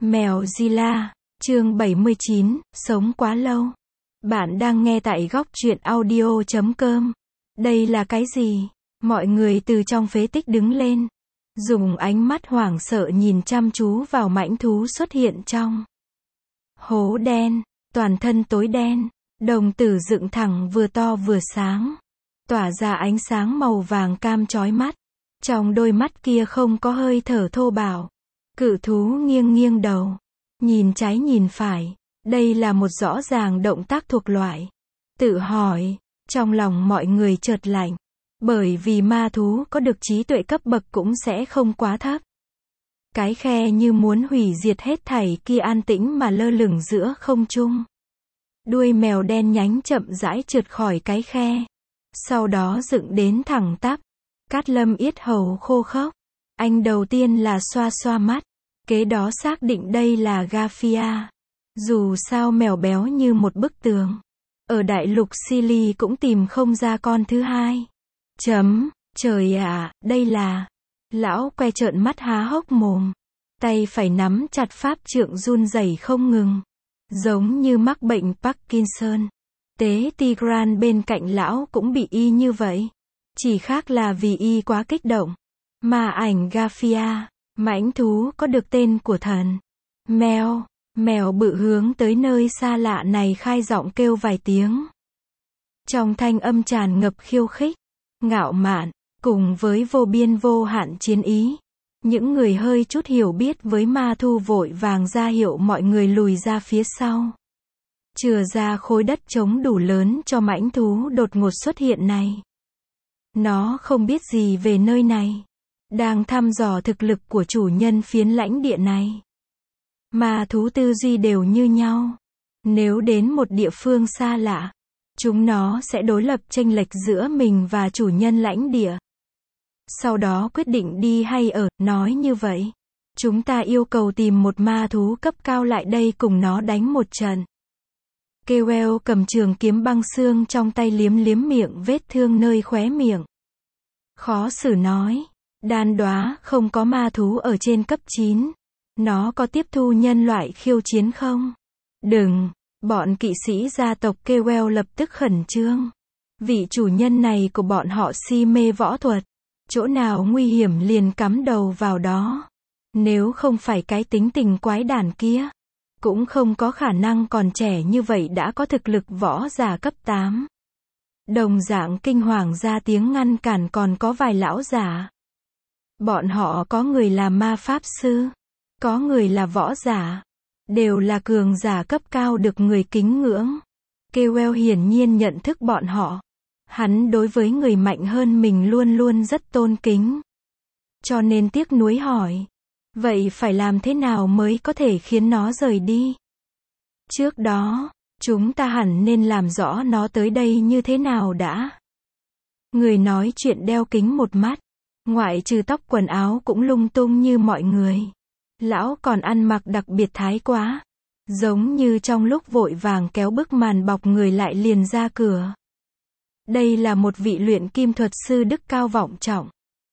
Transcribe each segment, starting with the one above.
Mèo Zilla, chương 79, sống quá lâu. Bạn đang nghe tại góc truyện audio.com. Đây là cái gì? Mọi người từ trong phế tích đứng lên, dùng ánh mắt hoảng sợ nhìn chăm chú vào mãnh thú xuất hiện trong hố đen, toàn thân tối đen, đồng tử dựng thẳng vừa to vừa sáng, tỏa ra ánh sáng màu vàng cam chói mắt. Trong đôi mắt kia không có hơi thở thô bạo. Cự thú nghiêng nghiêng đầu, nhìn trái nhìn phải. Đây là một rõ ràng động tác thuộc loại tự hỏi. Trong lòng mọi người chợt lạnh, bởi vì ma thú có được trí tuệ cấp bậc cũng sẽ không quá thấp. Cái khe như muốn hủy diệt hết thảy kia an tĩnh mà lơ lửng giữa không trung. Đuôi mèo đen nhánh chậm rãi trượt khỏi cái khe, sau đó dựng đến thẳng tắp. Cát Lâm yết hầu khô khốc. Anh đầu tiên là xoa xoa mắt, kế đó xác định đây là Garfia. Dù sao mèo béo như một bức tường, ở đại lục Silly cũng tìm không ra con thứ hai. Trời ạ, đây là... Lão que trợn mắt há hốc mồm, tay phải nắm chặt pháp trượng run rẩy không ngừng, giống như mắc bệnh Parkinson. Tế Tigran bên cạnh lão cũng bị y như vậy, chỉ khác là vì y quá kích động. Ma ảnh Garfia, mãnh thú có được tên của thần. Mèo bự hướng tới nơi xa lạ này khai giọng kêu vài tiếng. Trong thanh âm tràn ngập khiêu khích, ngạo mạn, cùng với vô biên vô hạn chiến ý. Những người hơi chút hiểu biết với ma thu vội vàng ra hiệu mọi người lùi ra phía sau, chừa ra khối đất trống đủ lớn cho mãnh thú đột ngột xuất hiện này. Nó không biết gì về nơi này, đang thăm dò thực lực của chủ nhân phiến lãnh địa này. Ma thú tư duy đều như nhau. Nếu đến một địa phương xa lạ, chúng nó sẽ đối lập chênh lệch giữa mình và chủ nhân lãnh địa. Sau đó quyết định đi hay ở. Nói như vậy, chúng ta yêu cầu tìm một ma thú cấp cao lại đây cùng nó đánh một trận. Kewell cầm trường kiếm băng xương trong tay liếm miệng vết thương nơi khóe miệng. Khó xử nói, đan đoá không có ma thú ở trên cấp 9. Nó có tiếp thu nhân loại khiêu chiến không? Đừng, bọn kỵ sĩ gia tộc Kewell lập tức khẩn trương. Vị chủ nhân này của bọn họ si mê võ thuật. Chỗ nào nguy hiểm liền cắm đầu vào đó. Nếu không phải cái tính tình quái đản kia, cũng không có khả năng còn trẻ như vậy đã có thực lực võ giả cấp 8. Đồng dạng kinh hoàng ra tiếng ngăn cản còn có vài lão giả. Bọn họ có người là ma pháp sư, có người là võ giả, đều là cường giả cấp cao được người kính ngưỡng. Kewell hiển nhiên nhận thức bọn họ. Hắn đối với người mạnh hơn mình luôn luôn rất tôn kính. Cho nên tiếc nuối hỏi, vậy phải làm thế nào mới có thể khiến nó rời đi? Trước đó, chúng ta hẳn nên làm rõ nó tới đây như thế nào đã. Người nói chuyện đeo kính một mắt, ngoại trừ tóc quần áo cũng lung tung như mọi người. Lão còn ăn mặc đặc biệt thái quá, giống như trong lúc vội vàng kéo bức màn bọc người lại liền ra cửa. Đây là một vị luyện kim thuật sư đức cao vọng trọng.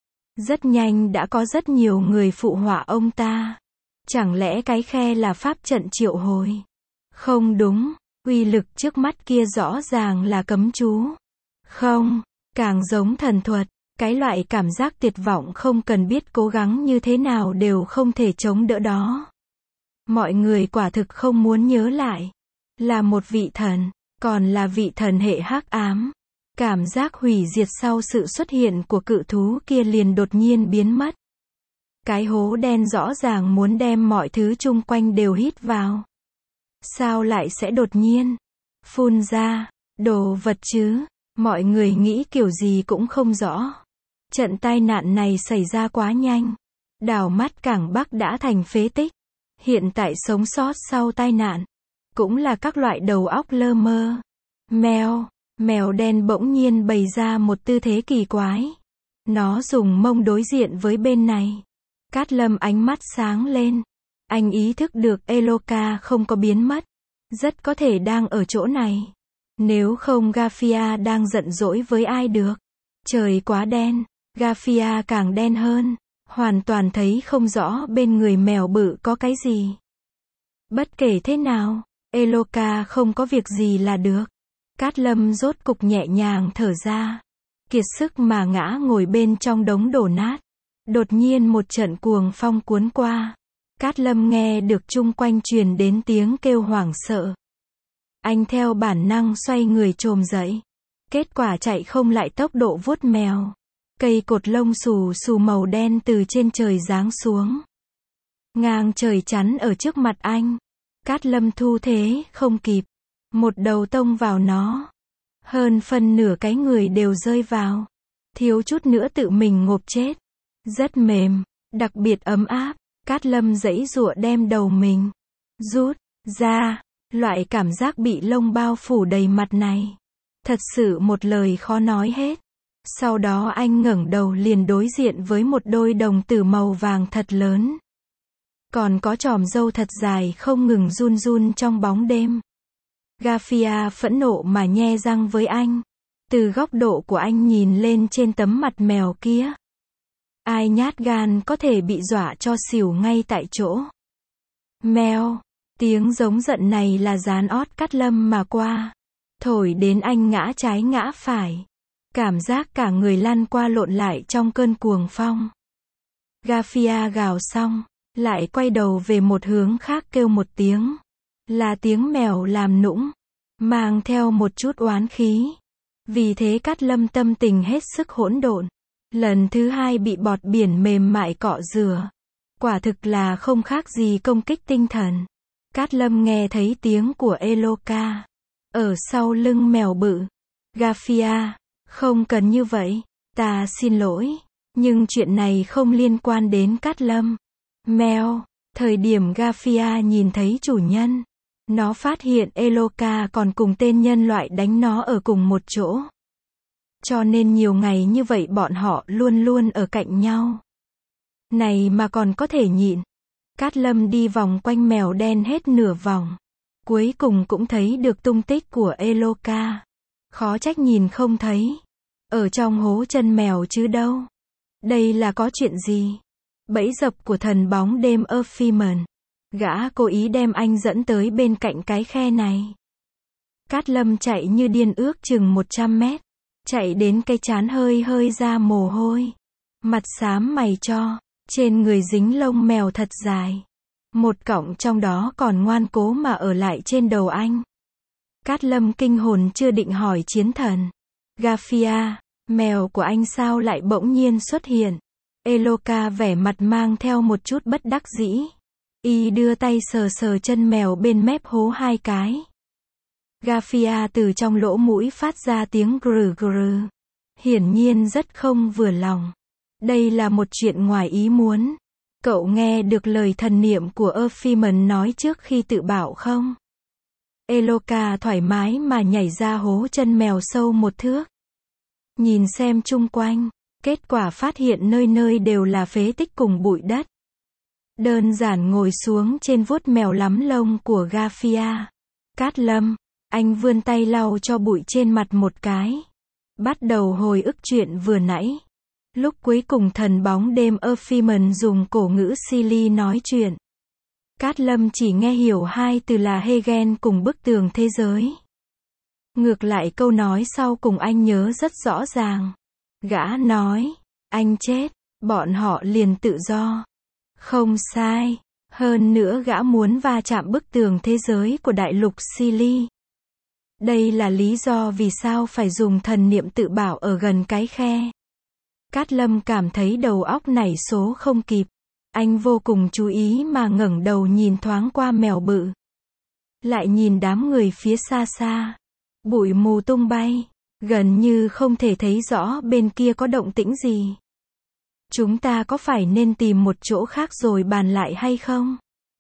Rất nhanh đã có rất nhiều người phụ họa ông ta. Chẳng lẽ cái khe là pháp trận triệu hồi? Không đúng, uy lực trước mắt kia rõ ràng là cấm chú. Không, càng giống thần thuật, cái loại cảm giác tuyệt vọng không cần biết cố gắng như thế nào đều không thể chống đỡ đó. Mọi người quả thực không muốn nhớ lại. Là một vị thần, còn là vị thần hệ hắc ám. Cảm giác hủy diệt sau sự xuất hiện của cự thú kia liền đột nhiên biến mất. Cái hố đen rõ ràng muốn đem mọi thứ chung quanh đều hít vào. Sao lại sẽ đột nhiên phun ra đồ vật chứ? Mọi người nghĩ kiểu gì cũng không rõ. Trận tai nạn này xảy ra quá nhanh. Đảo mắt Cảng Bắc đã thành phế tích. Hiện tại sống sót sau tai nạn cũng là các loại đầu óc lơ mơ. Mèo đen bỗng nhiên bày ra một tư thế kỳ quái. Nó dùng mông đối diện với bên này. Cát Lâm ánh mắt sáng lên. Anh ý thức được Eloka không có biến mất. Rất có thể đang ở chỗ này. Nếu không Garfia đang giận dỗi với ai được. Trời quá đen. Garfia càng đen hơn. Hoàn toàn thấy không rõ bên người mèo bự có cái gì. Bất kể thế nào, Eloka không có việc gì là được. Cát Lâm rốt cục nhẹ nhàng thở ra. Kiệt sức mà ngã ngồi bên trong đống đổ nát. Đột nhiên một trận cuồng phong cuốn qua. Cát Lâm nghe được chung quanh truyền đến tiếng kêu hoảng sợ. Anh theo bản năng xoay người chồm dậy. Kết quả chạy không lại tốc độ vuốt mèo. Cây cột lông xù xù màu đen từ trên trời giáng xuống. Ngang trời chắn ở trước mặt anh. Cát Lâm thu thế không kịp. Một đầu tông vào nó. Hơn phân nửa cái người đều rơi vào. Thiếu chút nữa tự mình ngộp chết. Rất mềm, đặc biệt ấm áp. Cát Lâm giãy giụa đem đầu mình rút ra. Loại cảm giác bị lông bao phủ đầy mặt này. Thật sự một lời khó nói hết. Sau đó anh ngẩng đầu liền đối diện với một đôi đồng tử màu vàng thật lớn. Còn có chòm râu thật dài không ngừng run run trong bóng đêm. Garfia phẫn nộ mà nhe răng với anh. Từ góc độ của anh nhìn lên trên tấm mặt mèo kia. Ai nhát gan có thể bị dọa cho xỉu ngay tại chỗ. Mèo, tiếng giống giận này là dán ót Cát Lâm mà qua. Thổi đến anh ngã trái ngã phải. Cảm giác cả người lăn qua lộn lại trong cơn cuồng phong. Garfia gào xong, lại quay đầu về một hướng khác kêu một tiếng. Là tiếng mèo làm nũng, mang theo một chút oán khí. Vì thế Cát Lâm tâm tình hết sức hỗn độn. Lần thứ hai bị bọt biển mềm mại cọ rửa. Quả thực là không khác gì công kích tinh thần. Cát Lâm nghe thấy tiếng của Eloka. Ở sau lưng mèo bự. Garfia, không cần như vậy. Ta xin lỗi. Nhưng chuyện này không liên quan đến Cát Lâm. Mèo, thời điểm Garfia nhìn thấy chủ nhân. Nó phát hiện Eloka còn cùng tên nhân loại đánh nó ở cùng một chỗ. Cho nên nhiều ngày như vậy bọn họ luôn luôn ở cạnh nhau. Này mà còn có thể nhịn. Cát Lâm đi vòng quanh mèo đen hết nửa vòng. Cuối cùng cũng thấy được tung tích của Eloka. Khó trách nhìn không thấy. Ở trong hố chân mèo chứ đâu. Đây là có chuyện gì? Bẫy dập của thần bóng đêm Ophimen. Gã cố ý đem anh dẫn tới bên cạnh cái khe này. Cát Lâm chạy như điên ước chừng 100 mét. Chạy đến cái trán hơi hơi ra mồ hôi. Mặt xám mày cho. Trên người dính lông mèo thật dài. Một cọng trong đó còn ngoan cố mà ở lại trên đầu anh. Cát Lâm kinh hồn chưa định hỏi chiến thần. Garfia, mèo của anh sao lại bỗng nhiên xuất hiện? Eloka vẻ mặt mang theo một chút bất đắc dĩ. Y đưa tay sờ sờ chân mèo bên mép hố 2 cái. Garfia từ trong lỗ mũi phát ra tiếng grừ grừ. Hiển nhiên rất không vừa lòng. Đây là một chuyện ngoài ý muốn. Cậu nghe được lời thần niệm của Ophimen nói trước khi tự bảo không? Eloka thoải mái mà nhảy ra hố chân mèo sâu 1 thước. Nhìn xem chung quanh. Kết quả phát hiện nơi nơi đều là phế tích cùng bụi đất. Đơn giản ngồi xuống trên vuốt mèo lắm lông của Garfia. Cát Lâm, anh vươn tay lau cho bụi trên mặt một cái. Bắt đầu hồi ức chuyện vừa nãy. Lúc cuối cùng thần bóng đêm Ophimen dùng cổ ngữ Silly nói chuyện. Cát Lâm chỉ nghe hiểu 2 từ là Hegen cùng bức tường thế giới. Ngược lại câu nói sau cùng anh nhớ rất rõ ràng. Gã nói, anh chết, bọn họ liền tự do. Không sai. Hơn nữa gã muốn va chạm bức tường thế giới của đại lục Silly. Đây là lý do vì sao phải dùng thần niệm tự bảo ở gần cái khe. Cát Lâm cảm thấy đầu óc nảy số không kịp. Anh vô cùng chú ý mà ngẩng đầu nhìn thoáng qua mèo bự. Lại nhìn đám người phía xa xa. Bụi mù tung bay. Gần như không thể thấy rõ bên kia có động tĩnh gì. Chúng ta có phải nên tìm một chỗ khác rồi bàn lại hay không?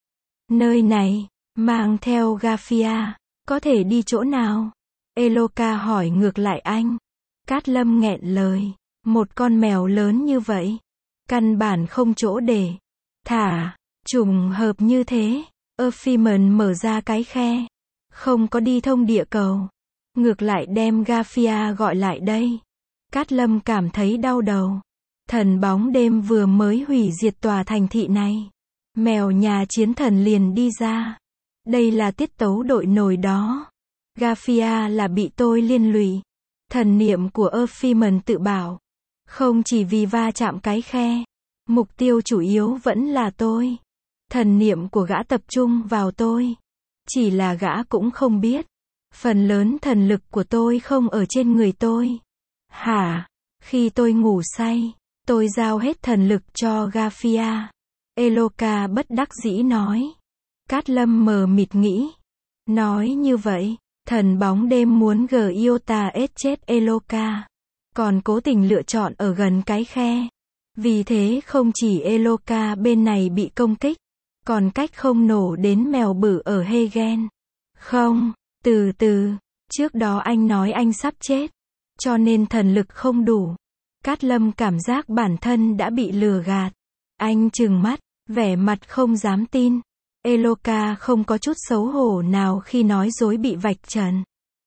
Nơi này, mang theo Garfia, có thể đi chỗ nào? Eloka hỏi ngược lại anh. Cát Lâm nghẹn lời. Một con mèo lớn như vậy. Căn bản không chỗ để thả. Trùng hợp như thế. Ophimen mở ra cái khe. Không có đi thông địa cầu. Ngược lại đem Garfia gọi lại đây. Cát Lâm cảm thấy đau đầu. Thần bóng đêm vừa mới hủy diệt tòa thành thị này. Mèo nhà chiến thần liền đi ra. Đây là tiết tấu đội nổi đó. Garfia là bị tôi liên lụy. Thần niệm của Ephemon tự bảo. Không chỉ vì va chạm cái khe. Mục tiêu chủ yếu vẫn là tôi. Thần niệm của gã tập trung vào tôi. Chỉ là gã cũng không biết. Phần lớn thần lực của tôi không ở trên người tôi. Hả? Khi tôi ngủ say, tôi giao hết thần lực cho Garfia. Eloka bất đắc dĩ nói. Cát Lâm mờ mịt nghĩ. Nói như vậy, thần bóng đêm muốn Giota chết Eloka. Còn cố tình lựa chọn ở gần cái khe. Vì thế không chỉ Eloka bên này bị công kích, còn cách không nổ đến mèo bự ở Hegen. Không, từ từ, trước đó anh nói anh sắp chết, cho nên thần lực không đủ. Cát Lâm cảm giác bản thân đã bị lừa gạt. Anh trừng mắt, vẻ mặt không dám tin. Eloka không có chút xấu hổ nào khi nói dối bị vạch trần.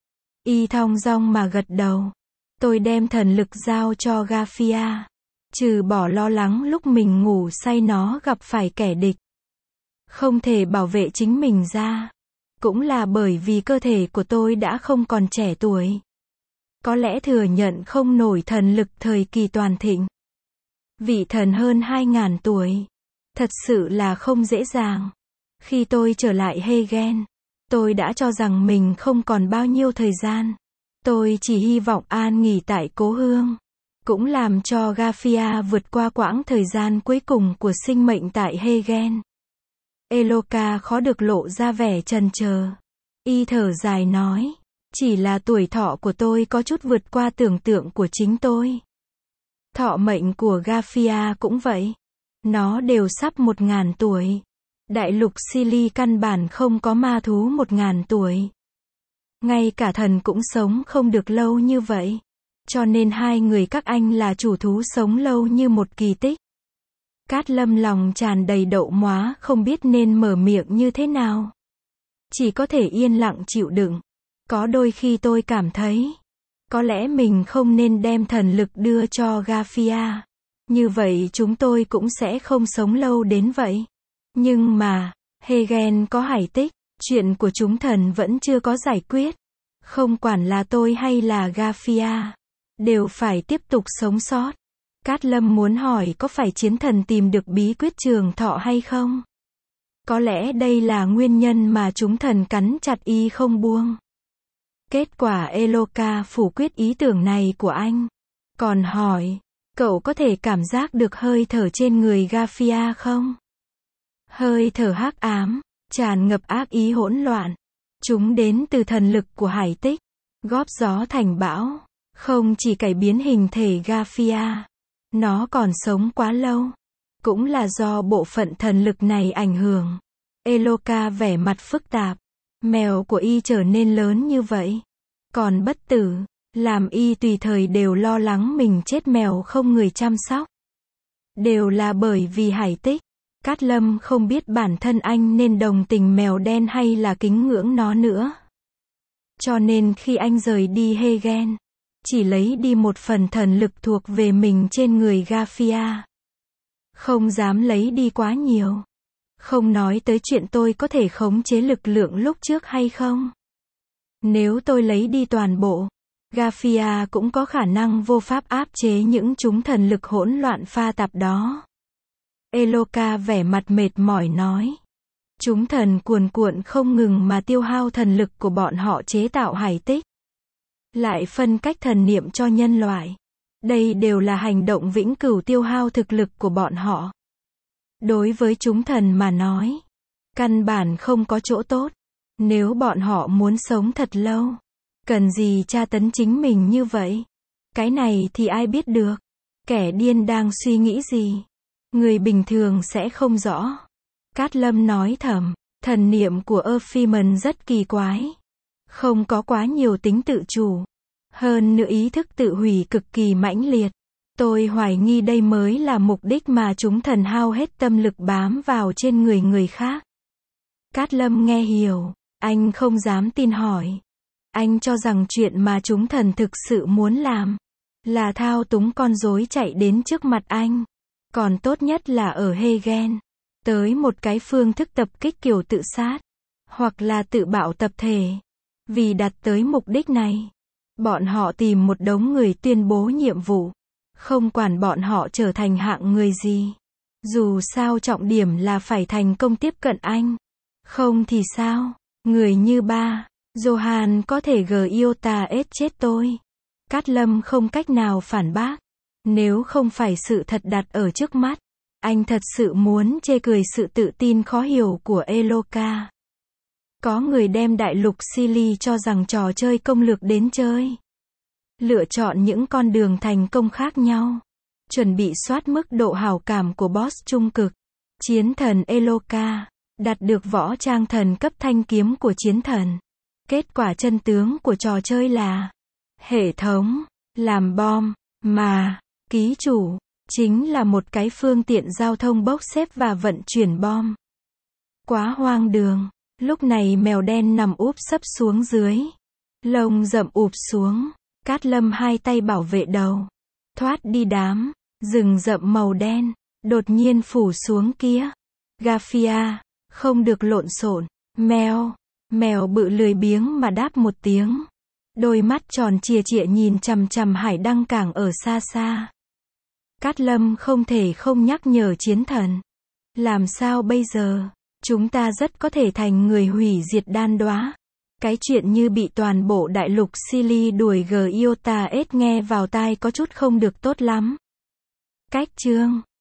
Y thong dong mà gật đầu. Tôi đem thần lực giao cho Garfia. Trừ bỏ lo lắng lúc mình ngủ say nó gặp phải kẻ địch. Không thể bảo vệ chính mình ra. Cũng là bởi vì cơ thể của tôi đã không còn trẻ tuổi. Có lẽ thừa nhận không nổi thần lực thời kỳ toàn thịnh. Vị thần hơn 2.000 tuổi. Thật sự là không dễ dàng. Khi tôi trở lại Hegen, tôi đã cho rằng mình không còn bao nhiêu thời gian. Tôi chỉ hy vọng an nghỉ tại cố hương. Cũng làm cho Garfia vượt qua quãng thời gian cuối cùng của sinh mệnh tại Hegen. Eloka khó được lộ ra vẻ chần chờ. Y thở dài nói. Chỉ là tuổi thọ của tôi có chút vượt qua tưởng tượng của chính tôi. Thọ mệnh của Garfia cũng vậy. Nó đều sắp 1.000 tuổi. Đại lục Sili căn bản không có ma thú 1.000 tuổi. Ngay cả thần cũng sống không được lâu như vậy. Cho nên hai người các anh là chủ thú sống lâu như một kỳ tích. Cát Lâm lòng tràn đầy đậu móa không biết nên mở miệng như thế nào. Chỉ có thể yên lặng chịu đựng. Có đôi khi tôi cảm thấy, có lẽ mình không nên đem thần lực đưa cho Garfia. Như vậy chúng tôi cũng sẽ không sống lâu đến vậy. Nhưng mà, Hegen có hải tích, chuyện của chúng thần vẫn chưa có giải quyết. Không quản là tôi hay là Garfia, đều phải tiếp tục sống sót. Cát Lâm muốn hỏi có phải chiến thần tìm được bí quyết trường thọ hay không? Có lẽ đây là nguyên nhân mà chúng thần cắn chặt y không buông. Kết quả Eloka phủ quyết ý tưởng này của anh. Còn hỏi, cậu có thể cảm giác được hơi thở trên người Garfia không? Hơi thở hắc ám, tràn ngập ác ý hỗn loạn. Chúng đến từ thần lực của hải tích, góp gió thành bão. Không chỉ cải biến hình thể Garfia, nó còn sống quá lâu. Cũng là do bộ phận thần lực này ảnh hưởng. Eloka vẻ mặt phức tạp. Mèo của y trở nên lớn như vậy. Còn bất tử, làm y tùy thời đều lo lắng mình chết mèo không người chăm sóc. Đều là bởi vì hải tích. Cát Lâm không biết bản thân anh nên đồng tình mèo đen hay là kính ngưỡng nó nữa. Cho nên khi anh rời đi Hegen, chỉ lấy đi một phần thần lực thuộc về mình trên người Garfia. Không dám lấy đi quá nhiều. Không nói tới chuyện tôi có thể khống chế lực lượng lúc trước hay không. Nếu tôi lấy đi toàn bộ, Garfia cũng có khả năng vô pháp áp chế những chúng thần lực hỗn loạn pha tạp đó. Eloka vẻ mặt mệt mỏi nói. Chúng thần cuồn cuộn không ngừng mà tiêu hao thần lực của bọn họ chế tạo hải tích. Lại phân cách thần niệm cho nhân loại. Đây đều là hành động vĩnh cửu tiêu hao thực lực của bọn họ. Đối với chúng thần mà nói, căn bản không có chỗ tốt. Nếu bọn họ muốn sống thật lâu, cần gì tra tấn chính mình như vậy? Cái này thì ai biết được? Kẻ điên đang suy nghĩ gì? Người bình thường sẽ không rõ. Cát Lâm nói thầm, thần niệm của Ephemon rất kỳ quái. Không có quá nhiều tính tự chủ. Hơn nữa ý thức tự hủy cực kỳ mãnh liệt. Tôi hoài nghi đây mới là mục đích mà chúng thần hao hết tâm lực bám vào trên người người khác. Cát Lâm nghe hiểu, anh không dám tin hỏi. Anh cho rằng chuyện mà chúng thần thực sự muốn làm là thao túng con rối chạy đến trước mặt anh. Còn tốt nhất là ở Hegen. Tới một cái phương thức tập kích kiểu tự sát. hoặc là tự bạo tập thể. Vì đạt tới mục đích này, bọn họ tìm một đống người tuyên bố nhiệm vụ, không quản bọn họ trở thành hạng người gì. Dù sao trọng điểm là phải thành công tiếp cận anh. Không thì sao? Người như ba, Johan có thể Giota chết tôi. Cát Lâm không cách nào phản bác. Nếu không phải sự thật đặt ở trước mắt, anh thật sự muốn chê cười sự tự tin khó hiểu của Eloka. Có người đem đại lục Silly cho rằng trò chơi công lược đến chơi. Lựa chọn những con đường thành công khác nhau. Chuẩn bị soát mức độ hảo cảm của boss trung cực. Chiến thần Eloka. Đạt được võ trang thần cấp thanh kiếm của chiến thần. Kết quả chân tướng của trò chơi là hệ thống làm bom, mà ký chủ chính là một cái phương tiện giao thông bốc xếp và vận chuyển bom. Quá hoang đường. Lúc này mèo đen nằm úp sấp xuống dưới. Lông rậm ụp xuống. Cát Lâm hai tay bảo vệ đầu. Thoát đi đám rừng rậm màu đen. Đột nhiên phủ xuống kia. Garfia. Không được lộn xộn. Mèo. Mèo bự lười biếng mà đáp một tiếng. Đôi mắt tròn chìa chịa nhìn chằm chằm hải đăng cảng ở xa xa. Cát Lâm không thể không nhắc nhở chiến thần. Làm sao bây giờ? Chúng ta rất có thể thành người hủy diệt đan đóa. Cái chuyện như bị toàn bộ đại lục Silly đuổi Giota nghe vào tai có chút không được tốt lắm. Cách chương